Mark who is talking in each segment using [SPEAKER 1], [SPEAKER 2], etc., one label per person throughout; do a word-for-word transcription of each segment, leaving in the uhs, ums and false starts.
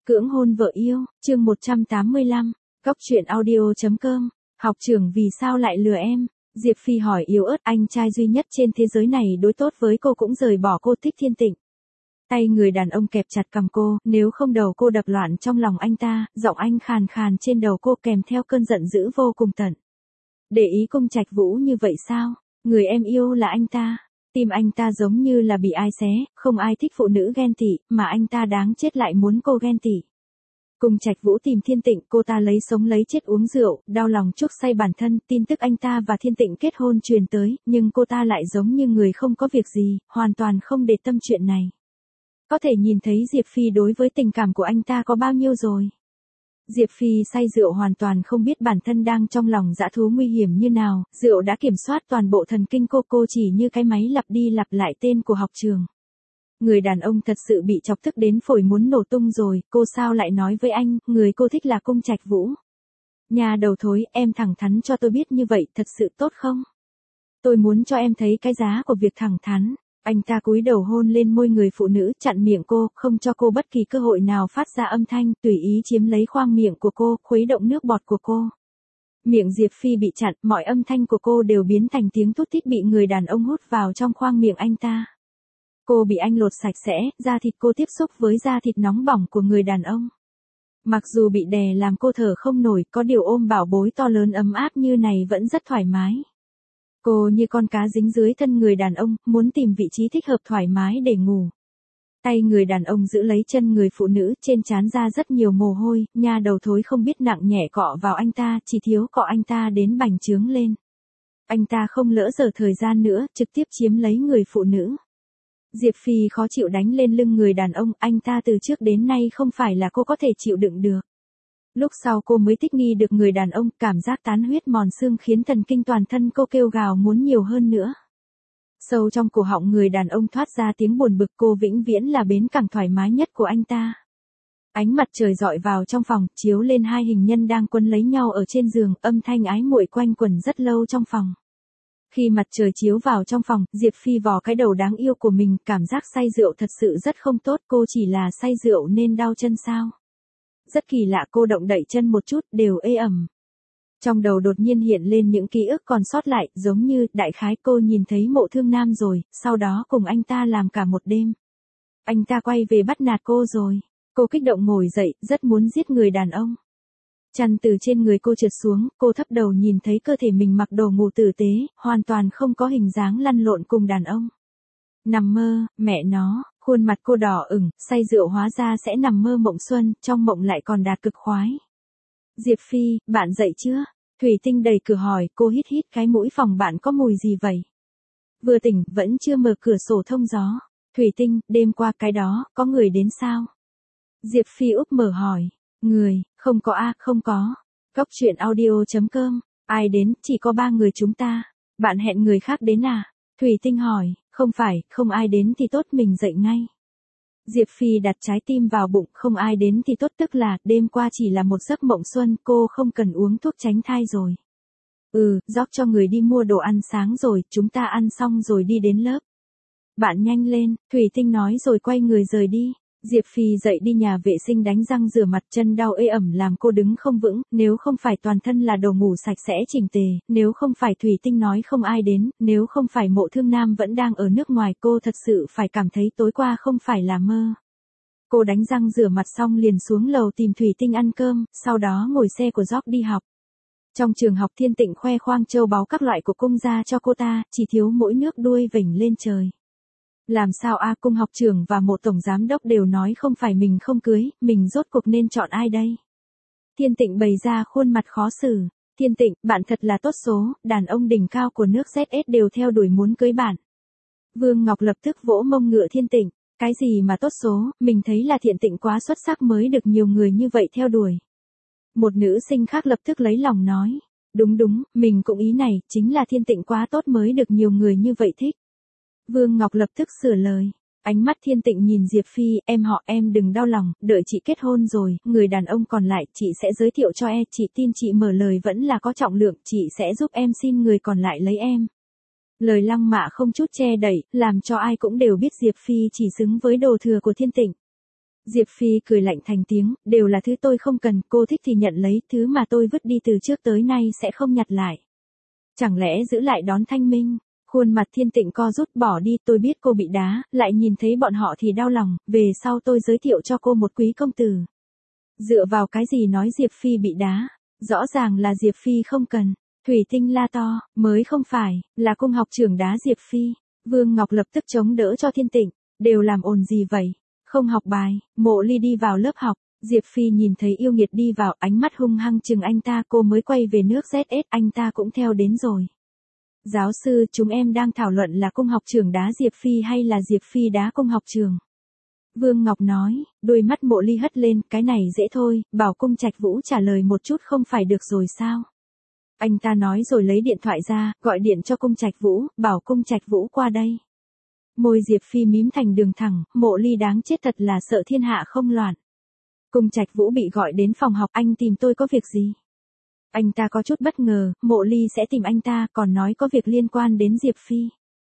[SPEAKER 1] Cưỡng hôn vợ yêu, chương một trăm tám mươi lăm, Cóc truyện audio chấm com, học trưởng vì sao lại lừa em? Diệp Phi hỏi yếu ớt, anh trai duy nhất trên thế giới này đối tốt với cô cũng rời bỏ cô, thích Thiên Tịnh. Tay người đàn ông kẹp chặt cằm cô, nếu không đầu cô đập loạn trong lòng anh ta, giọng anh khàn khàn trên đầu cô kèm theo cơn giận dữ vô cùng tận. Để ý Cung Trạch Vũ như vậy sao? Người em yêu là anh ta. Tim anh ta giống như là bị ai xé, không ai thích phụ nữ ghen tị, mà anh ta đáng chết lại muốn cô ghen tị. Cung Trạch Vũ tìm Thiên Tịnh, cô ta lấy sống lấy chết uống rượu, đau lòng chuốc say bản thân, tin tức anh ta và Thiên Tịnh kết hôn truyền tới, nhưng cô ta lại giống như người không có việc gì, hoàn toàn không để tâm chuyện này. Có thể nhìn thấy Diệp Phi đối với tình cảm của anh ta có bao nhiêu rồi. Diệp Phi say rượu hoàn toàn không biết bản thân đang trong lòng dã thú nguy hiểm như nào, rượu đã kiểm soát toàn bộ thần kinh cô, cô chỉ như cái máy lặp đi lặp lại tên của học trường. Người đàn ông thật sự bị chọc tức đến phổi muốn nổ tung rồi, cô sao lại nói với anh, người cô thích là Cung Trạch Vũ. Nhà đầu thối, em thẳng thắn cho tôi biết như vậy thật sự tốt không? Tôi muốn cho em thấy cái giá của việc thẳng thắn. Anh ta cúi đầu hôn lên môi người phụ nữ, chặn miệng cô, không cho cô bất kỳ cơ hội nào phát ra âm thanh, tùy ý chiếm lấy khoang miệng của cô, khuấy động nước bọt của cô. Miệng Diệp Phi bị chặn, mọi âm thanh của cô đều biến thành tiếng thút thít bị người đàn ông hút vào trong khoang miệng anh ta. Cô bị anh lột sạch sẽ, da thịt cô tiếp xúc với da thịt nóng bỏng của người đàn ông. Mặc dù bị đè làm cô thở không nổi, có điều ôm bảo bối to lớn ấm áp như này vẫn rất thoải mái. Cô như con cá dính dưới thân người đàn ông, muốn tìm vị trí thích hợp thoải mái để ngủ. Tay người đàn ông giữ lấy chân người phụ nữ, trên trán ra rất nhiều mồ hôi, nha đầu thối không biết nặng nhẹ cọ vào anh ta, chỉ thiếu cọ anh ta đến bành trướng lên. Anh ta không lỡ dở thời gian nữa, trực tiếp chiếm lấy người phụ nữ. Diệp Phi khó chịu đánh lên lưng người đàn ông, anh ta từ trước đến nay không phải là cô có thể chịu đựng được. Lúc sau cô mới thích nghi được người đàn ông, cảm giác tán huyết mòn xương khiến thần kinh toàn thân cô kêu gào muốn nhiều hơn nữa. Sâu trong cổ họng người đàn ông thoát ra tiếng buồn bực, cô vĩnh viễn là bến cảng thoải mái nhất của anh ta. Ánh mặt trời dọi vào trong phòng, chiếu lên hai hình nhân đang quấn lấy nhau ở trên giường, âm thanh ái muội quanh quẩn rất lâu trong phòng. Khi mặt trời chiếu vào trong phòng, Diệp Phi vò cái đầu đáng yêu của mình, cảm giác say rượu thật sự rất không tốt, cô chỉ là say rượu nên đau chân sao? Rất kỳ lạ, cô động đậy chân một chút, đều ê ẩm. Trong đầu đột nhiên hiện lên những ký ức còn sót lại, giống như, đại khái cô nhìn thấy Mộ Thương Nam rồi, sau đó cùng anh ta làm cả một đêm. Anh ta quay về bắt nạt cô rồi. Cô kích động ngồi dậy, rất muốn giết người đàn ông. Chăn từ trên người cô trượt xuống, cô thấp đầu nhìn thấy cơ thể mình mặc đồ ngủ tử tế, hoàn toàn không có hình dáng lăn lộn cùng đàn ông. Nằm mơ, mẹ nó. Khuôn mặt cô đỏ ửng, say rượu hóa ra sẽ nằm mơ mộng xuân, trong mộng lại còn đạt cực khoái. Diệp Phi, bạn dậy chưa? Thủy Tinh đẩy cửa hỏi, cô hít hít cái mũi, phòng bạn có mùi gì vậy? Vừa tỉnh, vẫn chưa mở cửa sổ thông gió. Thủy Tinh, đêm qua cái đó, có người đến sao? Diệp Phi úp mở hỏi, người, không có a, không có. Cóc truyện audio chấm com, ai đến, chỉ có ba người chúng ta. Bạn hẹn người khác đến à? Thủy Tinh hỏi. Không phải, không ai đến thì tốt, mình dậy ngay. Diệp Phi đặt trái tim vào bụng, không ai đến thì tốt tức là, đêm qua chỉ là một giấc mộng xuân, cô không cần uống thuốc tránh thai rồi. Ừ, rót cho người đi mua đồ ăn sáng rồi, chúng ta ăn xong rồi đi đến lớp. Bạn nhanh lên, Thủy Tinh nói rồi quay người rời đi. Diệp Phi dậy đi nhà vệ sinh đánh răng rửa mặt, chân đau ê ẩm làm cô đứng không vững, nếu không phải toàn thân là đồ ngủ sạch sẽ chỉnh tề, nếu không phải Thủy Tinh nói không ai đến, nếu không phải Mộ Thương Nam vẫn đang ở nước ngoài, cô thật sự phải cảm thấy tối qua không phải là mơ. Cô đánh răng rửa mặt xong liền xuống lầu tìm Thủy Tinh ăn cơm, sau đó ngồi xe của Gióc đi học. Trong trường học Thiên Tịnh khoe khoang châu báu các loại của cung gia cho cô ta, chỉ thiếu mỗi nước đuôi vểnh lên trời. Làm sao a, Cung học trưởng và Mộ tổng giám đốc đều nói không phải mình không cưới, mình rốt cuộc nên chọn ai đây? Thiên Tịnh bày ra khuôn mặt khó xử. Thiên Tịnh, bạn thật là tốt số, đàn ông đỉnh cao của nước Z S đều theo đuổi muốn cưới bạn. Vương Ngọc lập tức vỗ mông ngựa Thiên Tịnh, cái gì mà tốt số, mình thấy là Thiên Tịnh quá xuất sắc mới được nhiều người như vậy theo đuổi. Một nữ sinh khác lập tức lấy lòng nói, đúng đúng, mình cũng ý này, chính là Thiên Tịnh quá tốt mới được nhiều người như vậy thích. Vương Ngọc lập tức sửa lời. Ánh mắt Thiên Tịnh nhìn Diệp Phi, em họ em đừng đau lòng, đợi chị kết hôn rồi, người đàn ông còn lại chị sẽ giới thiệu cho em, chị tin chị mở lời vẫn là có trọng lượng, chị sẽ giúp em xin người còn lại lấy em. Lời lăng mạ không chút che đậy, làm cho ai cũng đều biết Diệp Phi chỉ xứng với đồ thừa của Thiên Tịnh. Diệp Phi cười lạnh thành tiếng, đều là thứ tôi không cần, cô thích thì nhận lấy, thứ mà tôi vứt đi từ trước tới nay sẽ không nhặt lại. Chẳng lẽ giữ lại đón thanh minh? Khuôn mặt Thiên Tịnh co rút bỏ đi, tôi biết cô bị đá, lại nhìn thấy bọn họ thì đau lòng, về sau tôi giới thiệu cho cô một quý công tử. Dựa vào cái gì nói Diệp Phi bị đá? Rõ ràng là Diệp Phi không cần. Thủy Tinh la to, mới không phải, là cung học trưởng đá Diệp Phi. Vương Ngọc lập tức chống đỡ cho Thiên Tịnh, đều làm ồn gì vậy? Không học bài, Mộ Ly đi vào lớp học, Diệp Phi nhìn thấy yêu nghiệt đi vào, ánh mắt hung hăng chừng anh ta, cô mới quay về nước dét ét, anh ta cũng theo đến rồi. Giáo sư, chúng em đang thảo luận là cung học trưởng đá Diệp Phi hay là Diệp Phi đá cung học trưởng. Vương Ngọc nói, đôi mắt Mộ Ly hất lên, cái này dễ thôi, bảo cung Trạch Vũ trả lời một chút không phải được rồi sao? Anh ta nói rồi lấy điện thoại ra, gọi điện cho cung Trạch Vũ, bảo cung Trạch Vũ qua đây. Môi Diệp Phi mím thành đường thẳng, Mộ Ly đáng chết thật là sợ thiên hạ không loạn. Cung Trạch Vũ bị gọi đến phòng học, anh tìm tôi có việc gì? Anh ta có chút bất ngờ, Mộ Ly sẽ tìm anh ta, còn nói có việc liên quan đến Diệp Phi.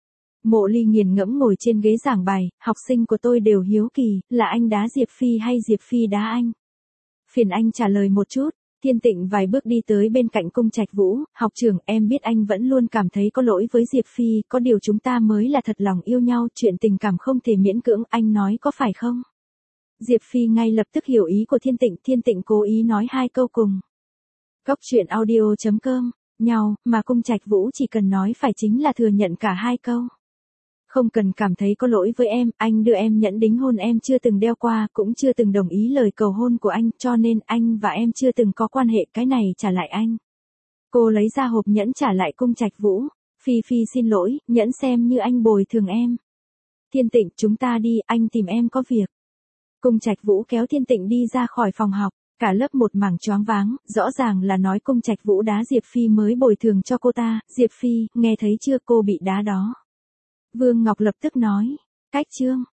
[SPEAKER 1] Mộ Ly nghiền ngẫm ngồi trên ghế giảng bài, học sinh của tôi đều hiếu kỳ, là anh đá Diệp Phi hay Diệp Phi đá anh? Phiền anh trả lời một chút. Thiên Tịnh vài bước đi tới bên cạnh cung Trạch Vũ, học trưởng, em biết anh vẫn luôn cảm thấy có lỗi với Diệp Phi, có điều chúng ta mới là thật lòng yêu nhau, chuyện tình cảm không thể miễn cưỡng, anh nói có phải không? Diệp Phi ngay lập tức hiểu ý của Thiên Tịnh, Thiên Tịnh cố ý nói hai câu cùng. Cốc truyện audio chấm com, nhau, mà cung Trạch Vũ chỉ cần nói phải chính là thừa nhận cả hai câu. Không cần cảm thấy có lỗi với em, anh đưa em nhẫn đính hôn em chưa từng đeo qua, cũng chưa từng đồng ý lời cầu hôn của anh, cho nên anh và em chưa từng có quan hệ, cái này trả lại anh. Cô lấy ra hộp nhẫn trả lại cung Trạch Vũ, Phi Phi xin lỗi, nhẫn xem như anh bồi thường em. Thiên Tịnh, chúng ta đi, anh tìm em có việc. Cung Trạch Vũ kéo Thiên Tịnh đi ra khỏi phòng học, cả lớp một mảng choáng váng, rõ ràng là nói cung Trạch Vũ đá Diệp Phi mới bồi thường cho cô ta, Diệp Phi, nghe thấy chưa, cô bị đá đó. Vương Ngọc lập tức nói, cách chương.